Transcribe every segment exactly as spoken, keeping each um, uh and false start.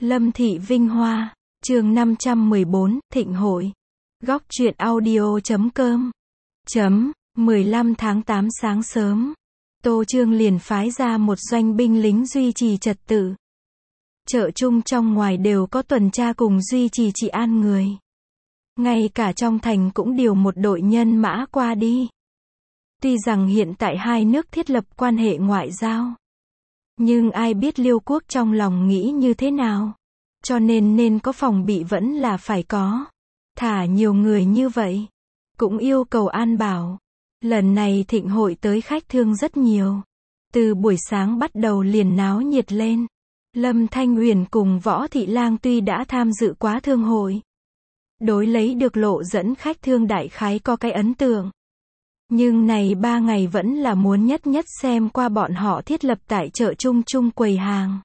Lâm Thị Vinh Hoa, chương năm trăm mười bốn, Thịnh hội. Góc truyện audio chấm com. Chấm, mười lăm tháng tám sáng sớm. Tô Trương liền phái ra một doanh binh lính duy trì trật tự. Chợ chung trong ngoài đều có tuần tra cùng duy trì trị an người. Ngay cả trong thành cũng điều một đội nhân mã qua đi. Tuy rằng hiện tại hai nước thiết lập quan hệ ngoại giao, nhưng ai biết Liêu quốc trong lòng nghĩ như thế nào. Cho nên nên có phòng bị vẫn là phải có. Thả nhiều người như vậy, cũng yêu cầu an bảo. Lần này thịnh hội tới khách thương rất nhiều. Từ buổi sáng bắt đầu liền náo nhiệt lên. Lâm Thanh Uyển cùng Võ Thị Lang tuy đã tham dự quá thương hội, đối lấy được lộ dẫn khách thương đại khái có cái ấn tượng. Nhưng này ba ngày vẫn là muốn nhất nhất xem qua bọn họ thiết lập tại chợ chung chung quầy hàng.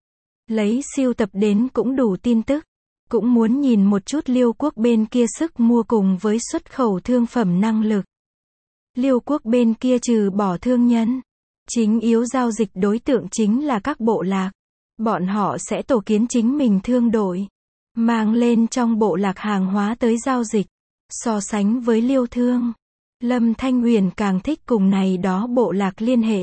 Lấy siêu tập đến cũng đủ tin tức. Cũng muốn nhìn một chút Liêu quốc bên kia sức mua cùng với xuất khẩu thương phẩm năng lực. Liêu quốc bên kia trừ bỏ thương nhân, chính yếu giao dịch đối tượng chính là các bộ lạc. Bọn họ sẽ tổ kiến chính mình thương đội, mang lên trong bộ lạc hàng hóa tới giao dịch. So sánh với Liêu thương, Lâm Thanh Uyển càng thích cùng này đó bộ lạc liên hệ.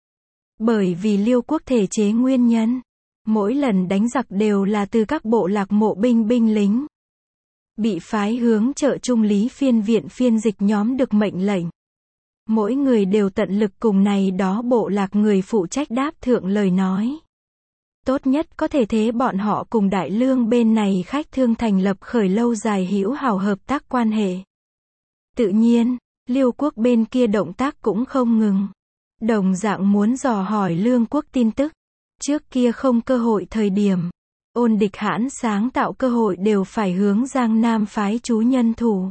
Bởi vì Liêu quốc thể chế nguyên nhân, mỗi lần đánh giặc đều là từ các bộ lạc mộ binh binh lính bị phái hướng chợ trung lý phiên viện phiên dịch nhóm được mệnh lệnh. Mỗi người đều tận lực cùng này đó bộ lạc người phụ trách đáp thượng lời nói. Tốt nhất có thể thế bọn họ cùng Đại Lương bên này khách thương thành lập khởi lâu dài hữu hảo hợp tác quan hệ. Tự nhiên, Liêu quốc bên kia động tác cũng không ngừng. Đồng dạng muốn dò hỏi Lương quốc tin tức. Trước kia không cơ hội thời điểm, ôn địch hãn sáng tạo cơ hội đều phải hướng Giang Nam phái chú nhân thủ.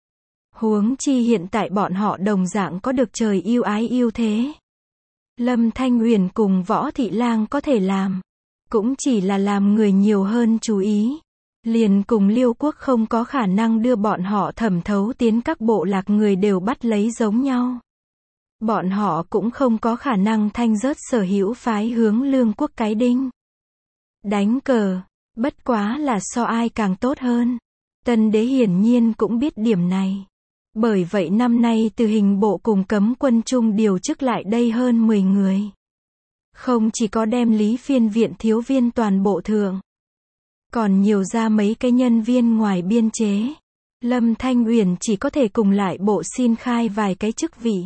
Huống chi hiện tại bọn họ đồng dạng có được trời yêu ái yêu thế. Lâm Thanh Uyển cùng Võ Thị Lang có thể làm, cũng chỉ là làm người nhiều hơn chú ý. Liền cùng Liêu quốc không có khả năng đưa bọn họ thẩm thấu tiến các bộ lạc người đều bắt lấy giống nhau. Bọn họ cũng không có khả năng thanh rớt sở hữu phái hướng Lương quốc cái đinh. Đánh cờ, bất quá là so ai càng tốt hơn. Tân đế hiển nhiên cũng biết điểm này. Bởi vậy năm nay từ hình bộ cùng cấm quân chung điều chức lại đây hơn mười người. Không chỉ có đem lý phiên viện thiếu viên toàn bộ thượng, còn nhiều ra mấy cái nhân viên ngoài biên chế. Lâm Thanh Uyển chỉ có thể cùng lại bộ xin khai vài cái chức vị.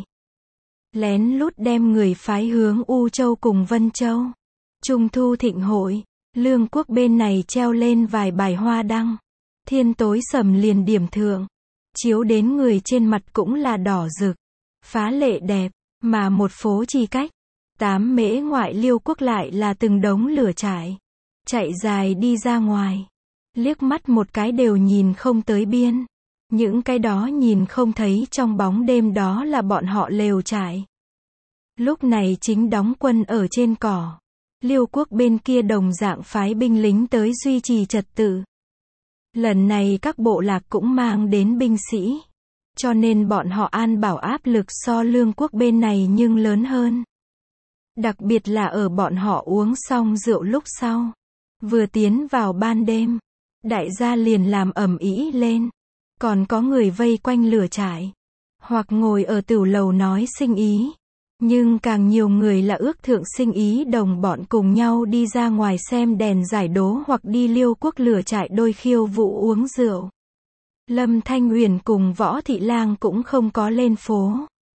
Lén lút đem người phái hướng U Châu cùng Vân Châu. Trung thu thịnh hội, Lương quốc bên này treo lên vài bài hoa đăng. Thiên tối sầm liền điểm thượng. Chiếu đến người trên mặt cũng là đỏ rực, phá lệ đẹp, mà một phố chi cách. Tám mễ ngoại Liêu quốc lại là từng đống lửa trại. Chạy dài đi ra ngoài. Liếc mắt một cái đều nhìn không tới biên. Những cái đó nhìn không thấy trong bóng đêm đó là bọn họ lều trại. Lúc này chính đóng quân ở trên cỏ. Liêu quốc bên kia đồng dạng phái binh lính tới duy trì trật tự. Lần này các bộ lạc cũng mang đến binh sĩ. Cho nên bọn họ an bảo áp lực so Lương quốc bên này nhưng lớn hơn. Đặc biệt là ở bọn họ uống xong rượu lúc sau. Vừa tiến vào ban đêm, đại gia liền làm ầm ĩ lên. Còn có người vây quanh lửa trại, hoặc ngồi ở tửu lầu nói sinh ý. Nhưng càng nhiều người là ước thượng sinh ý đồng bọn cùng nhau đi ra ngoài xem đèn giải đố hoặc đi Liêu quốc lửa trại đôi khiêu vũ uống rượu. Lâm Thanh Uyển cùng Võ Thị Lang cũng không có lên phố.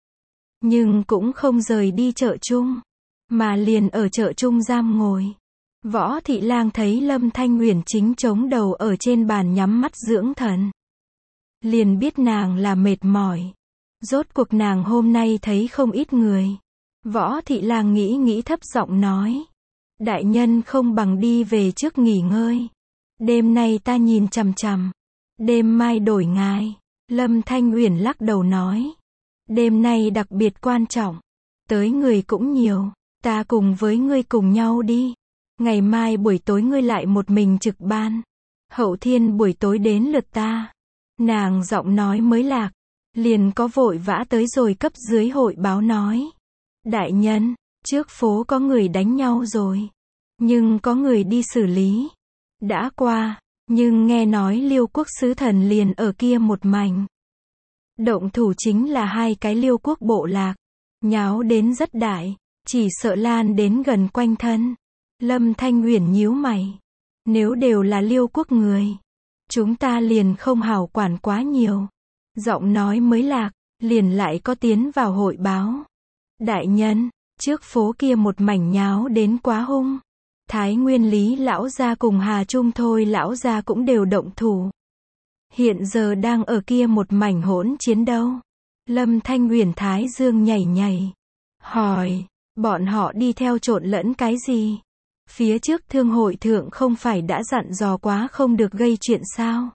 Nhưng cũng không rời đi chợ chung, mà liền ở chợ trung giam ngồi. Võ Thị Lang thấy Lâm Thanh Uyển chính chống đầu ở trên bàn nhắm mắt dưỡng thần. Liền biết nàng là mệt mỏi. Rốt cuộc nàng hôm nay thấy không ít người. Võ Thị Lang nghĩ nghĩ thấp giọng nói. Đại nhân không bằng đi về trước nghỉ ngơi. Đêm nay ta nhìn chằm chằm. Đêm mai đổi ngài. Lâm Thanh Uyển lắc đầu nói. Đêm nay đặc biệt quan trọng. Tới người cũng nhiều. Ta cùng với ngươi cùng nhau đi. Ngày mai buổi tối ngươi lại một mình trực ban. Hậu thiên buổi tối đến lượt ta. Nàng giọng nói mới lạc. Liền có vội vã tới rồi cấp dưới hội báo nói. Đại nhân, trước phố có người đánh nhau rồi. Nhưng có người đi xử lý. đã qua, nhưng nghe nói Liêu quốc sứ thần liền ở kia một mảnh. Động thủ chính là hai cái Liêu quốc bộ lạc, nháo đến rất đại, chỉ sợ lan đến gần quanh thân. Lâm Thanh Uyển nhíu mày, nếu đều là Liêu quốc người, chúng ta liền không hảo quản quá nhiều. Giọng nói mới lạc, liền lại có tiến vào hội báo. Đại nhân, trước phố kia một mảnh nháo đến quá hung. Thái Nguyên Lý lão gia cùng Hà Trung Thôi lão gia cũng đều động thủ. Hiện giờ đang ở kia một mảnh hỗn chiến đâu. Lâm Thanh Uyển thái dương nhảy nhảy, hỏi, bọn họ đi theo trộn lẫn cái gì? Phía trước thương hội thượng không phải đã dặn dò quá không được gây chuyện sao?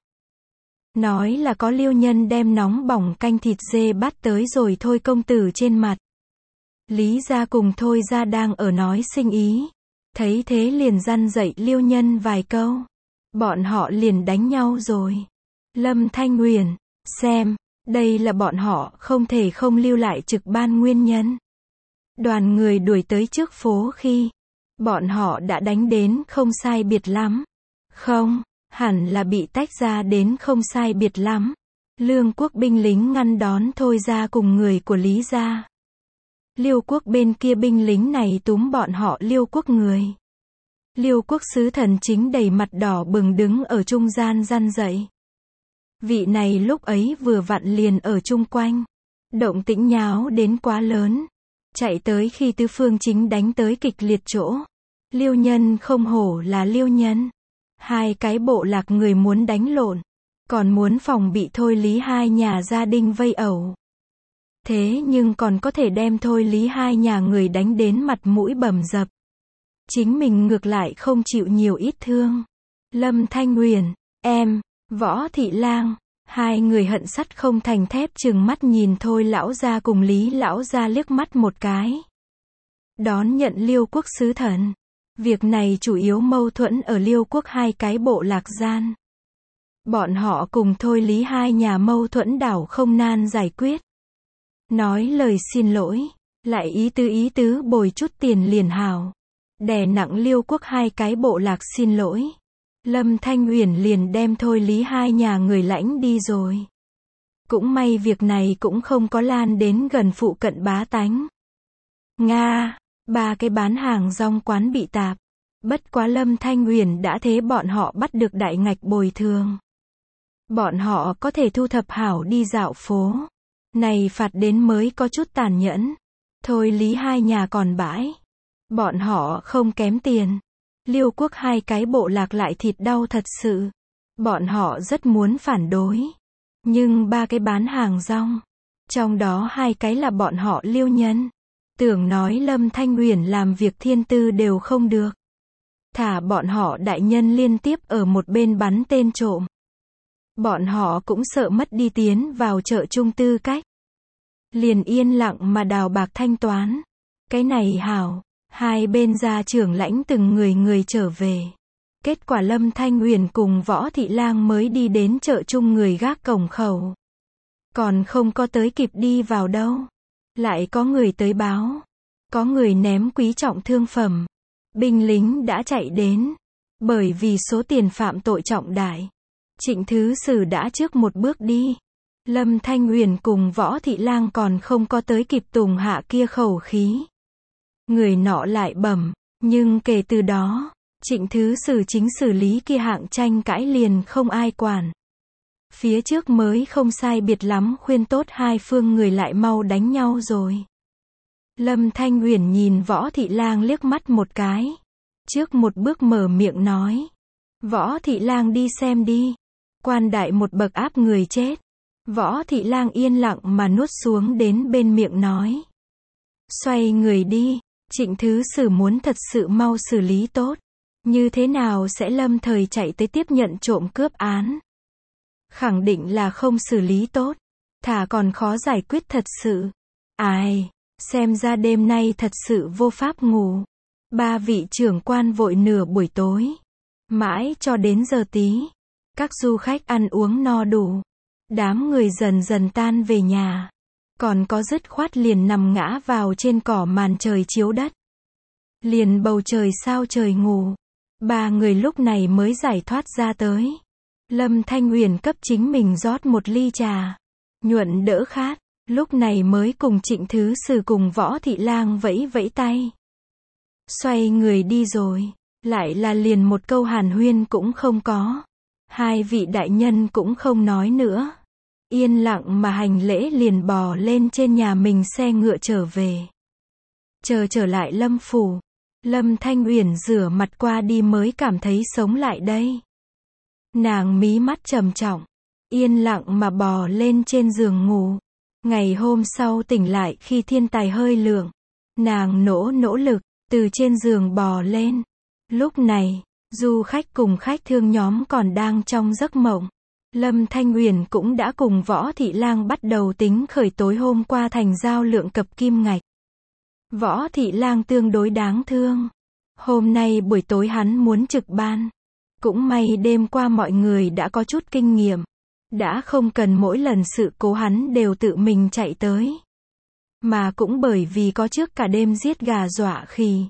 Nói là có Liêu nhân đem nóng bỏng canh thịt dê bắt tới rồi Thôi công tử trên mặt. Lý gia cùng Thôi gia đang ở nói sinh ý. Thấy thế liền răn dạy Liêu nhân vài câu. Bọn họ liền đánh nhau rồi. Lâm Thanh Uyển, xem, đây là bọn họ không thể không lưu lại trực ban nguyên nhân. Đoàn người đuổi tới trước phố khi, bọn họ đã đánh đến không sai biệt lắm. Không, hẳn là bị tách ra đến không sai biệt lắm. Lương quốc binh lính ngăn đón Thôi gia cùng người của Lý gia. Liêu quốc bên kia binh lính này túm bọn họ Liêu quốc người. Liêu quốc sứ thần chính đầy mặt đỏ bừng đứng ở trung gian răn dậy. Vị này lúc ấy vừa vặn liền ở chung quanh. Động tĩnh nháo đến quá lớn. Chạy tới khi tứ phương chính đánh tới kịch liệt chỗ. Liêu nhân không hổ là Liêu nhân. Hai cái bộ lạc người muốn đánh lộn. Còn muốn phòng bị Thôi Lý hai nhà gia đình vây ẩu. Thế nhưng còn có thể đem Thôi Lý hai nhà người đánh đến mặt mũi bầm dập. Chính mình ngược lại không chịu nhiều ít thương. Lâm Thanh Uyển, em, Võ Thị Lang, hai người hận sắt không thành thép chừng mắt nhìn Thôi lão gia cùng Lý lão gia liếc mắt một cái. Đón nhận Liêu quốc sứ thần. Việc này chủ yếu mâu thuẫn ở Liêu quốc hai cái bộ lạc gian. Bọn họ cùng Thôi Lý hai nhà mâu thuẫn đảo không nan giải quyết. Nói lời xin lỗi, lại ý tứ ý tứ bồi chút tiền liền hào. Đè nặng Liêu quốc hai cái bộ lạc xin lỗi. Lâm Thanh Uyển liền đem Thôi Lý hai nhà người lãnh đi rồi. Cũng may việc này cũng không có lan đến gần phụ cận bá tánh. Nga, ba cái bán hàng rong quán bị tạp. Bất quá Lâm Thanh Uyển đã thế bọn họ bắt được đại ngạch bồi thường. Bọn họ có thể thu thập hảo đi dạo phố. Này phạt đến mới có chút tàn nhẫn. Thôi Lý hai nhà còn bãi. Bọn họ không kém tiền. Liêu quốc hai cái bộ lạc lại thịt đau thật sự. Bọn họ rất muốn phản đối. Nhưng ba cái bán hàng rong. Trong đó hai cái là bọn họ Liêu nhân. Tưởng nói Lâm Thanh Uyển làm việc thiên tư đều không được. Thả bọn họ đại nhân liên tiếp ở một bên bắn tên trộm. Bọn họ cũng sợ mất đi tiến vào chợ chung tư cách. Liền yên lặng mà đào bạc thanh toán. Cái này hảo. Hai bên gia trưởng lãnh từng người người trở về. Kết quả Lâm Thanh Uyển cùng Võ Thị Lang mới đi đến chợ chung người gác cổng khẩu. Còn không có tới kịp đi vào đâu. Lại có người tới báo. Có người ném quý trọng thương phẩm. Binh lính đã chạy đến. Bởi vì số tiền phạm tội trọng đại. Trịnh Thứ Sử đã trước một bước đi. Lâm Thanh Uyển cùng Võ Thị Lang còn không có tới kịp tùng hạ kia khẩu khí. Người nọ lại bẩm, nhưng kể từ đó, Trịnh Thứ Sử chính xử lý kia hạng tranh cãi liền không ai quản. Phía trước mới không sai biệt lắm khuyên tốt hai phương người lại mau đánh nhau rồi. Lâm Thanh Uyển nhìn Võ Thị Lang liếc mắt một cái. Trước một bước mở miệng nói. Võ Thị Lang đi xem đi. Quan đại một bậc áp người chết. Võ Thị Lang yên lặng mà nuốt xuống đến bên miệng nói. Xoay người đi. Trịnh Thứ Sử muốn thật sự mau xử lý tốt. Như thế nào sẽ lâm thời chạy tới tiếp nhận trộm cướp án? Khẳng định là không xử lý tốt. Thả còn khó giải quyết thật sự. Ai, xem ra đêm nay thật sự vô pháp ngủ. Ba vị trưởng quan vội nửa buổi tối. Mãi cho đến giờ tí. Các du khách ăn uống no đủ. Đám người dần dần tan về nhà. Còn có dứt khoát liền nằm ngã vào trên cỏ màn trời chiếu đất. Liền bầu trời sao trời ngủ. Ba người lúc này mới giải thoát ra tới. Lâm Thanh Uyển cấp chính mình rót một ly trà, nhuận đỡ khát, lúc này mới cùng Trịnh Thứ Sử cùng Võ Thị Lang vẫy vẫy tay. Xoay người đi rồi, lại là liền một câu hàn huyên cũng không có. Hai vị đại nhân cũng không nói nữa. Yên lặng mà hành lễ liền bò lên trên nhà mình xe ngựa trở về. Chờ trở lại Lâm phủ, Lâm Thanh Uyển rửa mặt qua đi mới cảm thấy sống lại đây. Nàng mí mắt trầm trọng, yên lặng mà bò lên trên giường ngủ. Ngày hôm sau tỉnh lại khi thiên tài hơi lượng, nàng nỗ nỗ lực, từ trên giường bò lên. Lúc này, du khách cùng khách thương nhóm còn đang trong giấc mộng. Lâm Thanh Uyển cũng đã cùng Võ Thị Lang bắt đầu tính khởi tối hôm qua thành giao lượng cập kim ngạch. Võ Thị Lang tương đối đáng thương. Hôm nay buổi tối hắn muốn trực ban. Cũng may đêm qua mọi người đã có chút kinh nghiệm. Đã không cần mỗi lần sự cố hắn đều tự mình chạy tới. Mà cũng bởi vì có trước cả đêm giết gà dọa khỉ.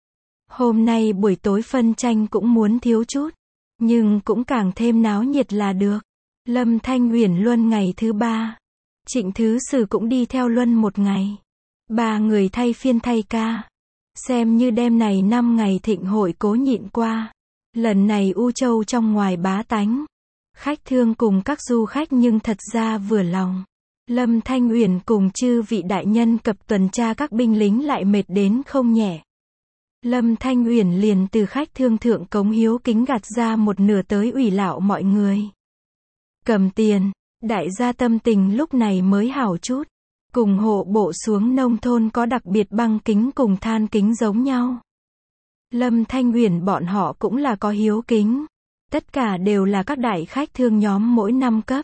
Hôm nay buổi tối phân tranh cũng muốn thiếu chút. Nhưng cũng càng thêm náo nhiệt là được. Lâm Thanh Uyển luân ngày thứ ba. Trịnh Thứ Sử cũng đi theo luân một ngày. Ba người thay phiên thay ca. Xem như đêm này năm ngày thịnh hội cố nhịn qua. Lần này U Châu trong ngoài bá tánh. Khách thương cùng các du khách nhưng thật ra vừa lòng. Lâm Thanh Uyển cùng chư vị đại nhân cập tuần tra các binh lính lại mệt đến không nhẹ. Lâm Thanh Uyển liền từ khách thương thượng cống hiếu kính gạt ra một nửa tới ủy lạo mọi người. Cầm tiền, đại gia tâm tình lúc này mới hảo chút. Cùng hộ bộ xuống nông thôn có đặc biệt băng kính cùng than kính giống nhau. Lâm Thanh Uyển bọn họ cũng là có hiếu kính. Tất cả đều là các đại khách thương nhóm mỗi năm cấp.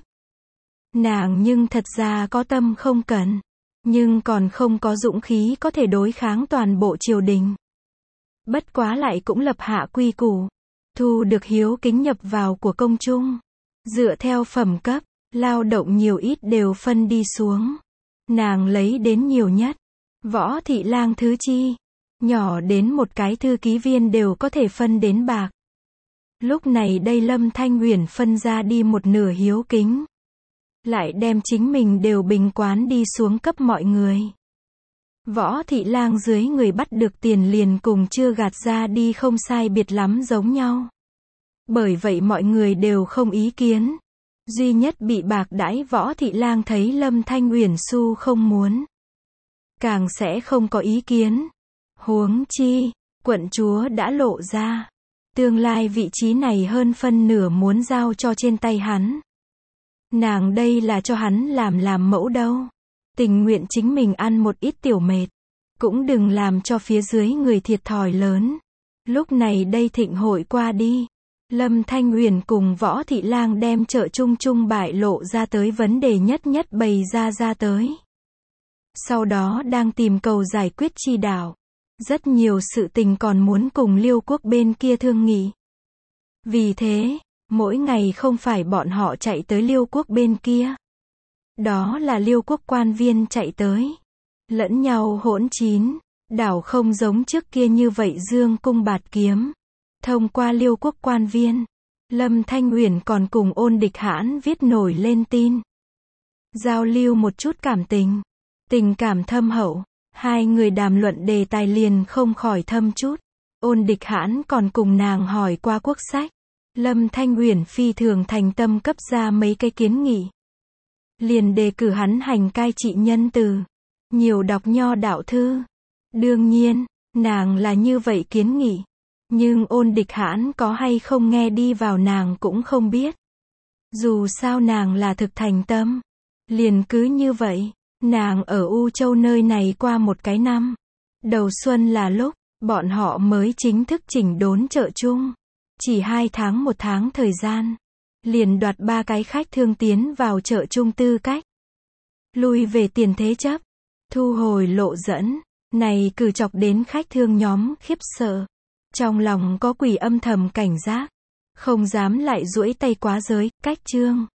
Nàng nhưng thật ra có tâm không cần. Nhưng còn không có dũng khí có thể đối kháng toàn bộ triều đình. Bất quá lại cũng lập hạ quy củ. Thu được hiếu kính nhập vào của công chung. Dựa theo phẩm cấp, lao động nhiều ít đều phân đi xuống. Nàng lấy đến nhiều nhất. Võ Thị Lang thứ chi. Nhỏ đến một cái thư ký viên đều có thể phân đến bạc. Lúc này đây Lâm Thanh Uyển phân ra đi một nửa hiếu kính. Lại đem chính mình đều bình quán đi xuống cấp mọi người. Võ Thị Lang dưới người bắt được tiền liền cùng chưa gạt ra đi không sai biệt lắm giống nhau. Bởi vậy mọi người đều không ý kiến. Duy nhất bị bạc đãi Võ Thị Lang thấy Lâm Thanh Uyển su không muốn. Càng sẽ không có ý kiến. Huống chi, quận chúa đã lộ ra. Tương lai vị trí này hơn phân nửa muốn giao cho trên tay hắn. Nàng đây là cho hắn làm làm mẫu đâu. Tình nguyện chính mình ăn một ít tiểu mệt. Cũng đừng làm cho phía dưới người thiệt thòi lớn. Lúc này đây thịnh hội qua đi. Lâm Thanh Uyển cùng Võ Thị Lang đem chợ chung chung bại lộ ra tới vấn đề nhất nhất bày ra ra tới. Sau đó đang tìm cầu giải quyết chi đạo. Rất nhiều sự tình còn muốn cùng Liêu quốc bên kia thương nghị. Vì thế, mỗi ngày không phải bọn họ chạy tới Liêu quốc bên kia. Đó là Liêu quốc quan viên chạy tới. Lẫn nhau hỗn chín, đảo không giống trước kia như vậy dương cung bạt kiếm. Thông qua Liêu quốc quan viên, Lâm Thanh Uyển còn cùng Ôn Địch Hãn viết nổi lên tin. Giao lưu một chút cảm tình. Tình cảm thâm hậu. Hai người đàm luận đề tài liền không khỏi thâm chút. Ôn Địch Hãn còn cùng nàng hỏi qua quốc sách. Lâm Thanh Uyển phi thường thành tâm cấp ra mấy cái kiến nghị. Liền đề cử hắn hành cai trị nhân từ. Nhiều đọc nho đạo thư. Đương nhiên, nàng là như vậy kiến nghị. Nhưng Ôn Địch Hãn có hay không nghe đi vào nàng cũng không biết. Dù sao nàng là thực thành tâm. Liền cứ như vậy. Nàng ở U Châu nơi này qua một cái năm. Đầu xuân là lúc, bọn họ mới chính thức chỉnh đốn chợ chung. Chỉ hai tháng một tháng thời gian. Liền đoạt ba cái khách thương tiến vào chợ chung tư cách. Lui về tiền thế chấp. Thu hồi lộ dẫn. Này cử chọc đến khách thương nhóm khiếp sợ. Trong lòng có quỷ âm thầm cảnh giác. Không dám lại duỗi tay quá giới, cách trương.